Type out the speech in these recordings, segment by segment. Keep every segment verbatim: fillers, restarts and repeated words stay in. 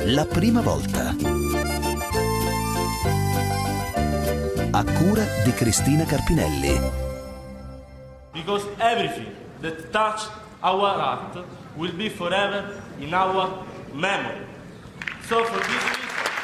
La prima volta. A cura di Cristina Carpinelli. Because everything that touch our heart will be forever in our memory. So for this reason,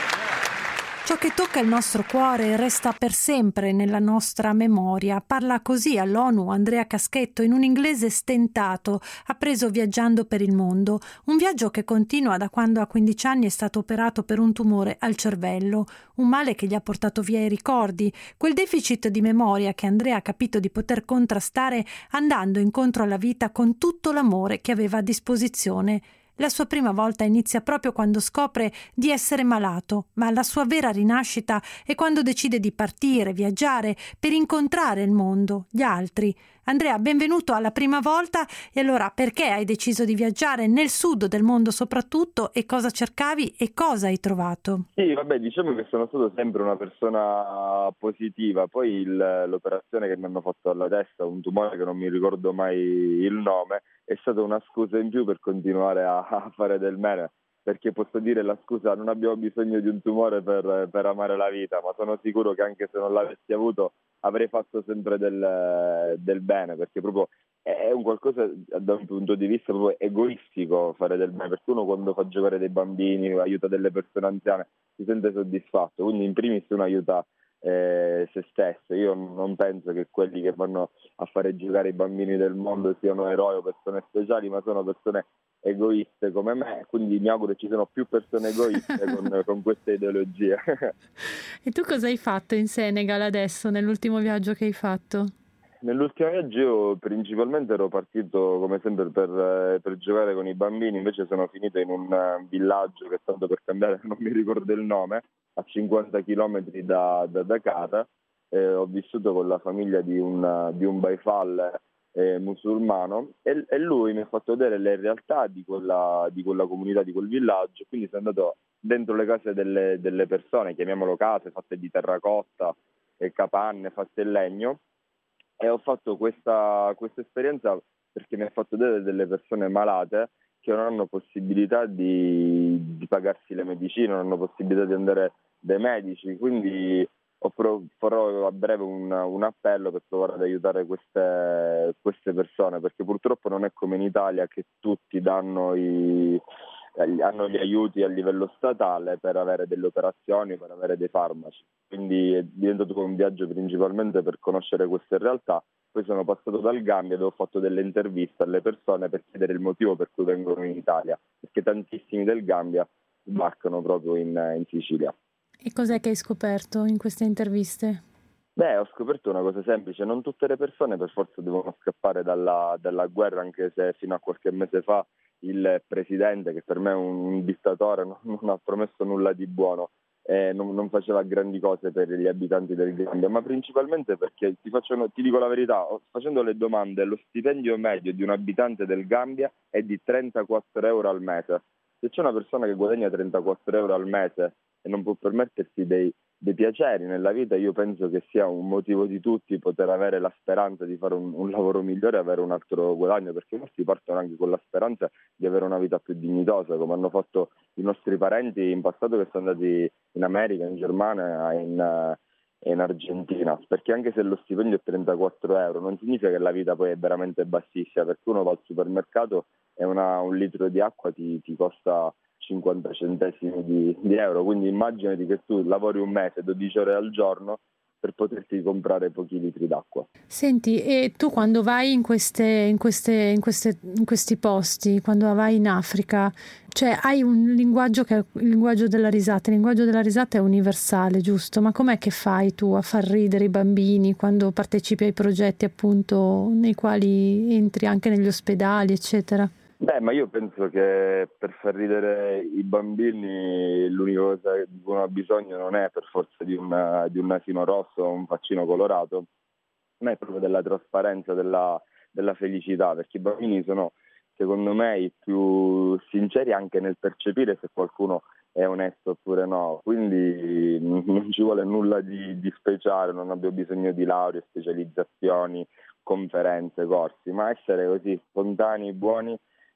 ciò che tocca il nostro cuore resta per sempre nella nostra memoria. Parla così all'ONU Andrea Caschetto in un inglese stentato, appreso viaggiando per il mondo. Un viaggio che continua da quando a quindici anni è stato operato per un tumore al cervello. Un male che gli ha portato via i ricordi, quel deficit di memoria che Andrea ha capito di poter contrastare andando incontro alla vita con tutto l'amore che aveva a disposizione. La sua prima volta inizia proprio quando scopre di essere malato, ma la sua vera rinascita è quando decide di partire, viaggiare, per incontrare il mondo, gli altri. Andrea, benvenuto alla prima volta. E allora, perché hai deciso di viaggiare nel sud del mondo soprattutto, e cosa cercavi e cosa hai trovato? Sì, vabbè, diciamo che sono stato sempre una persona positiva. Poi il, l'operazione che mi hanno fatto alla testa, un tumore che non mi ricordo mai il nome, è stata una scusa in più per continuare a, a fare del bene, perché posso dire la scusa: non abbiamo bisogno di un tumore per, per amare la vita, ma sono sicuro che anche se non l'avessi avuto avrei fatto sempre del, del bene, perché proprio è un qualcosa da un punto di vista proprio egoistico fare del bene, perché uno quando fa giocare dei bambini, aiuta delle persone anziane, si sente soddisfatto, quindi in primis uno aiuta eh, se stesso. Io non penso che quelli che vanno a fare giocare i bambini del mondo siano eroi o persone speciali, ma sono persone egoiste come me, quindi mi auguro che ci siano più persone egoiste con, con questa ideologia. E tu cosa hai fatto in Senegal adesso, nell'ultimo viaggio che hai fatto? Nell'ultimo viaggio io principalmente ero partito come sempre per, per giocare con i bambini, invece sono finito in un villaggio che, tanto per cambiare non mi ricordo il nome, a cinquanta chilometri da, da Dakar. Eh, ho vissuto con la famiglia di un, di un baifal eh, musulmano e, e lui mi ha fatto vedere le realtà di quella, di quella comunità, di quel villaggio. Quindi sono andato dentro le case delle, delle persone, chiamiamolo case, fatte di terracotta e capanne fatte in legno, e ho fatto questa, questa esperienza perché mi ha fatto vedere delle persone malate che non hanno possibilità di, di pagarsi le medicine, non hanno possibilità di andare dai medici, quindi ho prov- farò a breve un, un appello per provare ad aiutare queste, queste persone, perché purtroppo non è come in Italia che tutti danno i, hanno gli aiuti a livello statale per avere delle operazioni, per avere dei farmaci. Quindi è diventato un viaggio principalmente per conoscere queste realtà. Poi sono passato dal Gambia dove ho fatto delle interviste alle persone per chiedere il motivo per cui vengono in Italia, perché tantissimi del Gambia sbarcano proprio in, in Sicilia. E cos'è che hai scoperto in queste interviste? Beh, ho scoperto una cosa semplice: non tutte le persone per forza devono scappare dalla, dalla guerra, anche se fino a qualche mese fa il presidente, che per me è un, un dittatore, non, non ha promesso nulla di buono, eh, non, non faceva grandi cose per gli abitanti del Gambia, ma principalmente perché ti, faccio, ti dico la verità, facendo le domande, lo stipendio medio di un abitante del Gambia è di trentaquattro euro al mese. Se c'è una persona che guadagna trentaquattro euro al mese e non può permettersi dei, dei piaceri nella vita, io penso che sia un motivo di tutti poter avere la speranza di fare un, un lavoro migliore e avere un altro guadagno, perché molti partono anche con la speranza di avere una vita più dignitosa, come hanno fatto i nostri parenti in passato che sono andati in America, in Germania, in, in Argentina, perché anche se lo stipendio è trentaquattro euro non significa che la vita poi è veramente bassissima, perché uno va al supermercato e una, un litro di acqua ti, ti costa cinquanta centesimi di, di euro, quindi immaginati che tu lavori un mese, dodici ore al giorno, per poterti comprare pochi litri d'acqua. Senti, e tu quando vai in queste, in queste, in queste, in questi posti, quando vai in Africa, cioè hai un linguaggio che è il linguaggio della risata, il linguaggio della risata è universale, giusto? Ma com'è che fai tu a far ridere i bambini quando partecipi ai progetti appunto nei quali entri anche negli ospedali, eccetera? Beh, ma io penso che per far ridere i bambini l'unica cosa di cui uno ha bisogno non è per forza di, una, di un nasino rosso o un faccino colorato, ma è proprio della trasparenza, della, della felicità, perché i bambini sono, secondo me, i più sinceri anche nel percepire se qualcuno è onesto oppure no, quindi non ci vuole nulla di, di speciale, non abbiamo bisogno di lauree, specializzazioni, conferenze, corsi, ma essere così spontanei, buoni,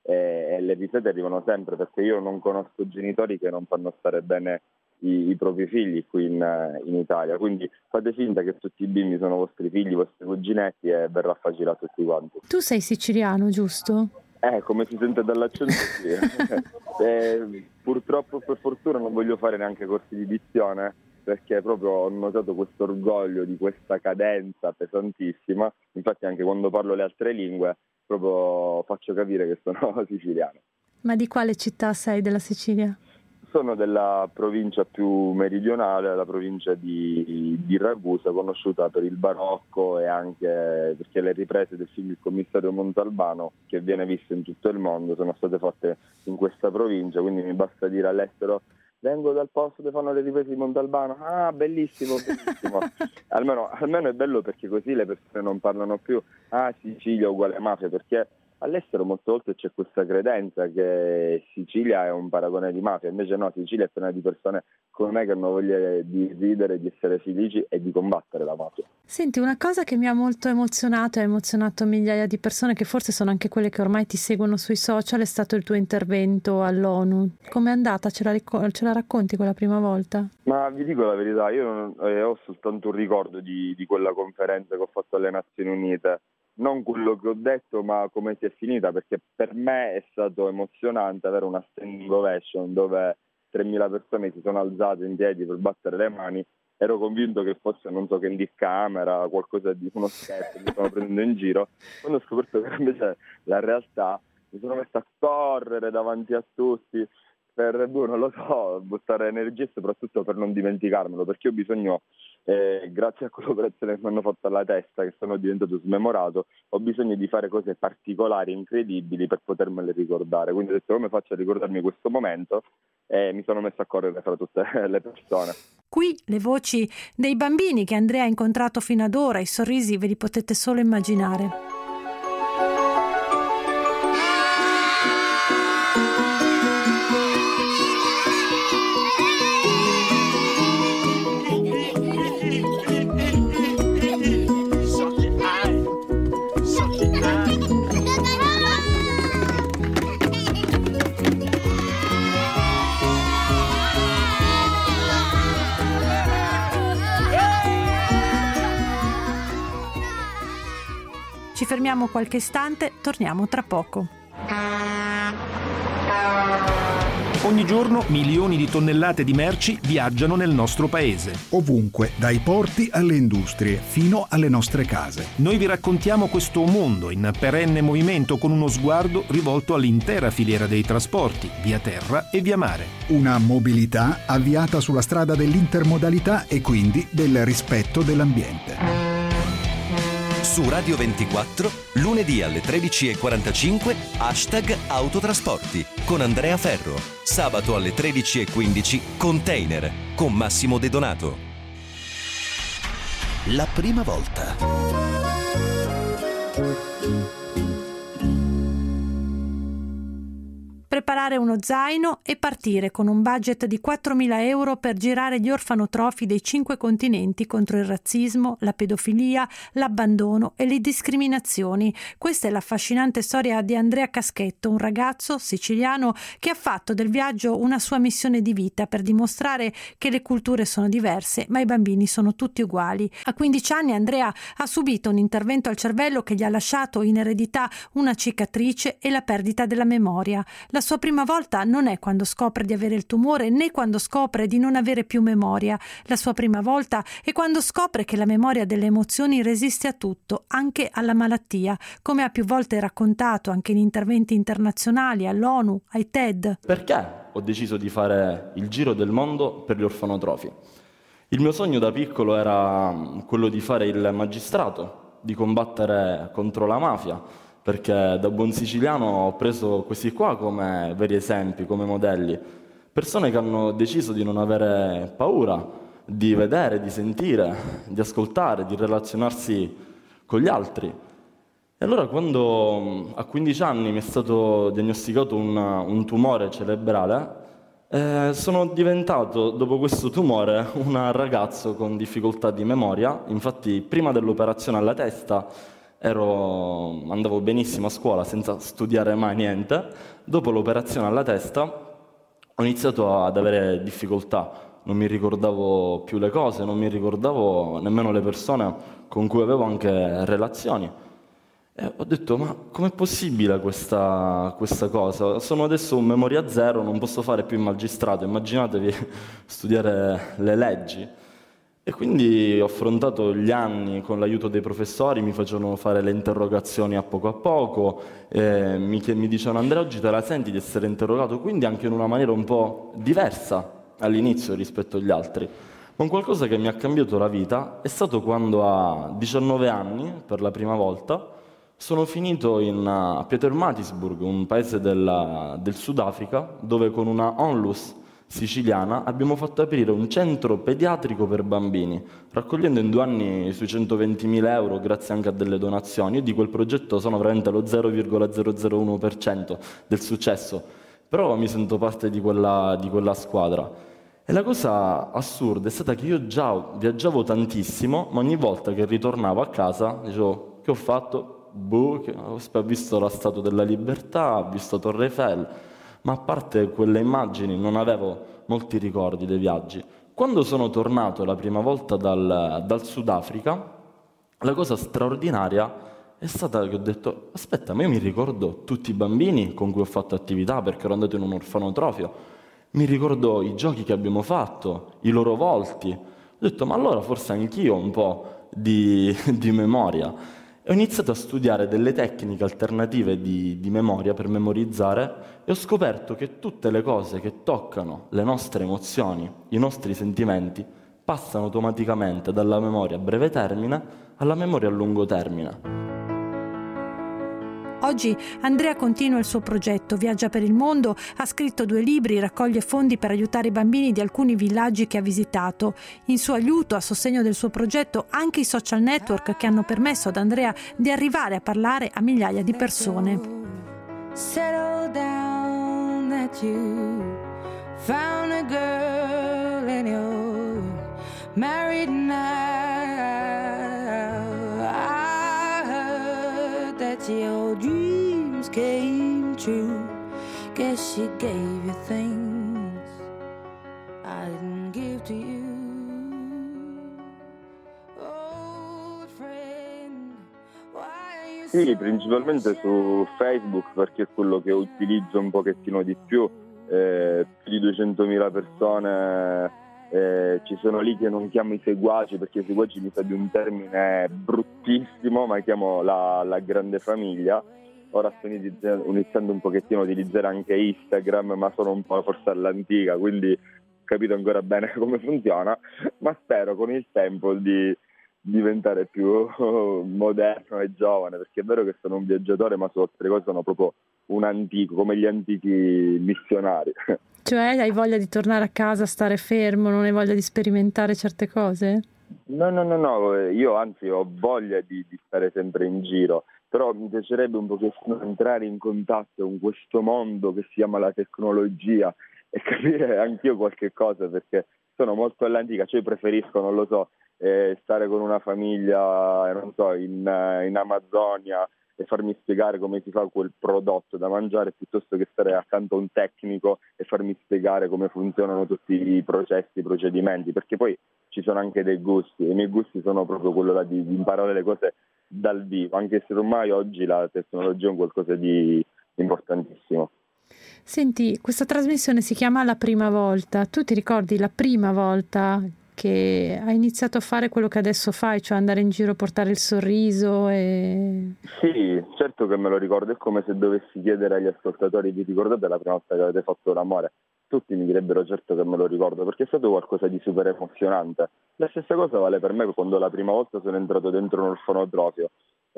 e, e le risate arrivano sempre, perché io non conosco genitori che non fanno stare bene i, i propri figli qui in, in Italia, quindi fate finta che tutti i bimbi sono vostri figli, vostri cuginetti e verrà facile a tutti quanti. Tu sei siciliano, giusto? Eh, come si sente dall'accento sì. eh, purtroppo, per fortuna, non voglio fare neanche corsi di dizione, perché proprio ho notato questo orgoglio di questa cadenza pesantissima. Infatti anche quando parlo le altre lingue proprio faccio capire che sono siciliano. Ma di quale città sei della Sicilia? Sono della provincia più meridionale, la provincia di, di Ragusa, conosciuta per il barocco e anche perché le riprese del film Il commissario Montalbano, che viene visto in tutto il mondo, sono state fatte in questa provincia, quindi mi basta dire all'estero: vengo dal posto dove fanno le riprese di Montalbano. Ah, bellissimo, bellissimo. almeno, almeno è bello, perché così le persone non parlano più ah, Sicilia uguale mafia, perché all'estero molte volte c'è questa credenza che Sicilia è un paragone di mafia, invece no, Sicilia è piena di persone come me che hanno voglia di ridere, di essere felici e di combattere la mafia. Senti, una cosa che mi ha molto emozionato e ha emozionato migliaia di persone, che forse sono anche quelle che ormai ti seguono sui social, è stato il tuo intervento all'ONU. Com'è andata? Ce la, ric- ce la racconti quella prima volta? Ma vi dico la verità, io non, eh, ho soltanto un ricordo di, di quella conferenza che ho fatto alle Nazioni Unite. Non quello che ho detto, ma come si è finita, perché per me è stato emozionante avere una standing ovation dove tremila persone si sono alzate in piedi per battere le mani. Ero convinto che fosse, non so, che in camera, qualcosa di uno scherzo, mi stavo prendendo in giro. Quando ho scoperto che invece la realtà, mi sono messo a correre davanti a tutti per, boh, non lo so, buttare energie e soprattutto per non dimenticarmelo, perché ho bisogno, eh, grazie a quell'operazione che mi hanno fatto alla testa, che sono diventato smemorato, ho bisogno di fare cose particolari, incredibili, per potermele ricordare. Quindi ho detto: come faccio a ricordarmi questo momento? E mi sono messo a correre fra tutte le persone. Qui le voci dei bambini che Andrea ha incontrato fino ad ora, i sorrisi ve li potete solo immaginare. Ci fermiamo qualche istante, torniamo tra poco. Ogni giorno milioni di tonnellate di merci viaggiano nel nostro paese. Ovunque, dai porti alle industrie, fino alle nostre case. Noi vi raccontiamo questo mondo in perenne movimento, con uno sguardo rivolto all'intera filiera dei trasporti, via terra e via mare. Una mobilità avviata sulla strada dell'intermodalità e quindi del rispetto dell'ambiente. Su Radio ventiquattro, lunedì alle tredici e quarantacinque, hashtag Autotrasporti con Andrea Ferro. Sabato alle tredici e quindici, Container con Massimo De Donato. La prima volta. Preparare uno zaino e partire con un budget di quattromila euro per girare gli orfanotrofi dei cinque continenti contro il razzismo, la pedofilia, l'abbandono e le discriminazioni. Questa è l'affascinante storia di Andrea Caschetto, un ragazzo siciliano che ha fatto del viaggio una sua missione di vita per dimostrare che le culture sono diverse, ma i bambini sono tutti uguali. A quindici anni Andrea ha subito un intervento al cervello che gli ha lasciato in eredità una cicatrice e la perdita della memoria. La sua prima volta non è quando scopre di avere il tumore, né quando scopre di non avere più memoria. La sua prima volta è quando scopre che la memoria delle emozioni resiste a tutto, anche alla malattia, come ha più volte raccontato anche in interventi internazionali, all'ONU, ai TED. Perché ho deciso di fare il giro del mondo per gli orfanotrofi? Il mio sogno da piccolo era quello di fare il magistrato, di combattere contro la mafia, perché da buon siciliano ho preso questi qua come veri esempi, come modelli, persone che hanno deciso di non avere paura, di vedere, di sentire, di ascoltare, di relazionarsi con gli altri. E allora quando a quindici anni mi è stato diagnosticato un, un tumore cerebrale, eh, sono diventato, dopo questo tumore, un ragazzo con difficoltà di memoria. Infatti prima dell'operazione alla testa ero, andavo benissimo a scuola senza studiare mai niente. Dopo l'operazione alla testa ho iniziato ad avere difficoltà, non mi ricordavo più le cose, non mi ricordavo nemmeno le persone con cui avevo anche relazioni. E ho detto, ma com'è possibile questa, questa cosa? Sono adesso un memoria zero, non posso fare più il magistrato, immaginatevi studiare le leggi. E quindi ho affrontato gli anni con l'aiuto dei professori, mi facevano fare le interrogazioni a poco a poco, e mi, mi dicevano, Andrea, oggi te la senti di essere interrogato, quindi anche in una maniera un po' diversa all'inizio rispetto agli altri. Ma un qualcosa che mi ha cambiato la vita è stato quando a diciannove anni, per la prima volta, sono finito in, a Pietermaritzburg, un paese della, del Sudafrica, dove con una onlus siciliana abbiamo fatto aprire un centro pediatrico per bambini, raccogliendo in due anni sui centoventimila euro, grazie anche a delle donazioni. Io di quel progetto sono veramente lo zero virgola zero zero uno per cento del successo, però mi sento parte di quella, di quella squadra. E la cosa assurda è stata che io già viaggiavo tantissimo, ma ogni volta che ritornavo a casa dicevo, che ho fatto? Boh, che ho visto la Statua della Libertà, ho visto Torre Eiffel, ma a parte quelle immagini non avevo molti ricordi dei viaggi. Quando sono tornato la prima volta dal, dal Sudafrica, la cosa straordinaria è stata che ho detto, aspetta, ma io mi ricordo tutti i bambini con cui ho fatto attività perché ero andato in un orfanotrofio, mi ricordo i giochi che abbiamo fatto, i loro volti. Ho detto, ma allora forse anch'io ho un po' di, di memoria. Ho iniziato a studiare delle tecniche alternative di, di memoria per memorizzare e ho scoperto che tutte le cose che toccano le nostre emozioni, i nostri sentimenti, passano automaticamente dalla memoria a breve termine alla memoria a lungo termine. Oggi Andrea continua il suo progetto, viaggia per il mondo, ha scritto due libri, raccoglie fondi per aiutare i bambini di alcuni villaggi che ha visitato. In suo aiuto, a sostegno del suo progetto, anche i social network che hanno permesso ad Andrea di arrivare a parlare a migliaia di persone. Settle down that you found a girl and you're married now. I heard that your dreams came true. Guess she gave you things I didn't give to you. Old friend, why are you Sì, principalmente su Facebook perché è quello che utilizzo un pochettino di più, eh, più di duecentomila persone, eh, ci sono lì che non chiamo i seguaci perché i seguaci mi sa di un termine bruttissimo, ma chiamo la, la grande famiglia. Ora sto iniziando un pochettino a utilizzare anche Instagram, ma sono un po' forse all'antica, quindi ho capito ancora bene come funziona, ma spero con il tempo di diventare più moderno e giovane, perché è vero che sono un viaggiatore, ma su altre cose sono proprio un antico, come gli antichi missionari. Cioè, hai voglia di tornare a casa, stare fermo, non hai voglia di sperimentare certe cose? No, no, no, no, io anzi ho voglia di, di stare sempre in giro, però mi piacerebbe un pochettino entrare in contatto con questo mondo che si chiama la tecnologia e capire anch'io qualche cosa, perché sono molto all'antica, cioè preferisco, non lo so, eh, stare con una famiglia, non so, in, in Amazzonia e farmi spiegare come si fa quel prodotto da mangiare, piuttosto che stare accanto a un tecnico e farmi spiegare come funzionano tutti i processi, i procedimenti, perché poi ci sono anche dei gusti, e i miei gusti sono proprio quello là di, di imparare le cose dal vivo, anche se ormai oggi la tecnologia è un qualcosa di importantissimo. Senti, questa trasmissione si chiama La prima volta. Tu ti ricordi la prima volta che hai iniziato a fare quello che adesso fai, cioè andare in giro, portare il sorriso? E... Sì, certo che me lo ricordo, è come se dovessi chiedere agli ascoltatori: vi ricordate la prima volta che avete fatto l'amore? Tutti mi direbbero certo che me lo ricordo, perché è stato qualcosa di super emozionante. La stessa cosa vale per me quando la prima volta sono entrato dentro un orfanotrofio,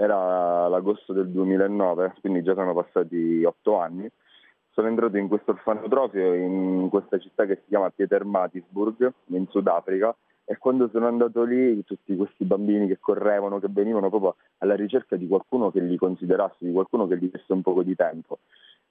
era l'agosto del duemilanove, quindi già sono passati otto anni. Sono entrato in questo orfanotrofio in questa città che si chiama Pietermaritzburg, in Sudafrica, e quando sono andato lì tutti questi bambini che correvano, che venivano proprio alla ricerca di qualcuno che li considerasse, di qualcuno che gli desse un poco di tempo.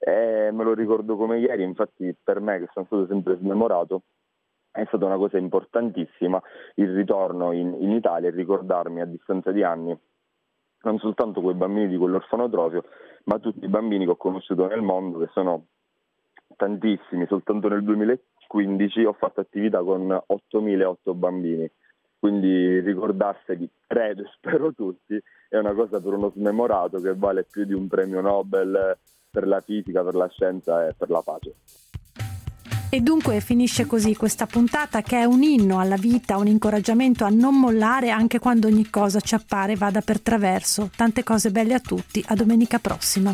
E me lo ricordo come ieri, infatti per me, che sono stato sempre smemorato, è stata una cosa importantissima il ritorno in, in Italia e ricordarmi a distanza di anni non soltanto quei bambini di quell'orfanotrofio, ma tutti i bambini che ho conosciuto nel mondo, che sono tantissimi. Soltanto nel duemilaquindici ho fatto attività con ottomilaotto bambini, quindi ricordarseli, credo e spero tutti, è una cosa per uno smemorato che vale più di un premio Nobel per la fisica, per la scienza e per la pace. E dunque finisce così questa puntata, che è un inno alla vita, un incoraggiamento a non mollare anche quando ogni cosa ci appare vada per traverso. Tante cose belle a tutti, a domenica prossima.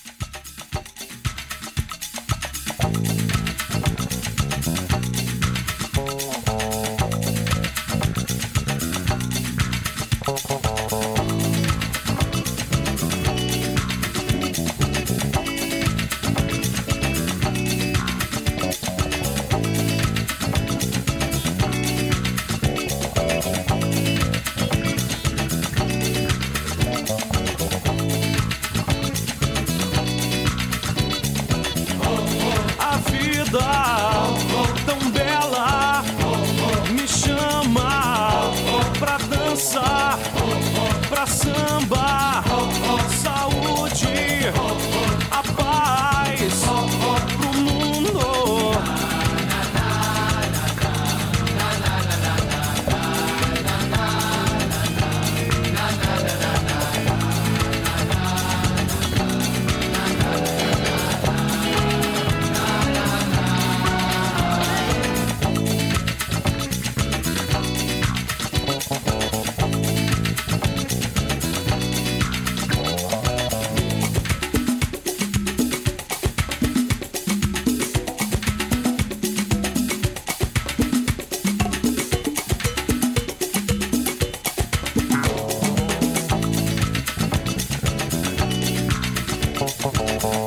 Tão bela me chama pra dançar, pra samba, saúde, a paz pro mundo. Oh,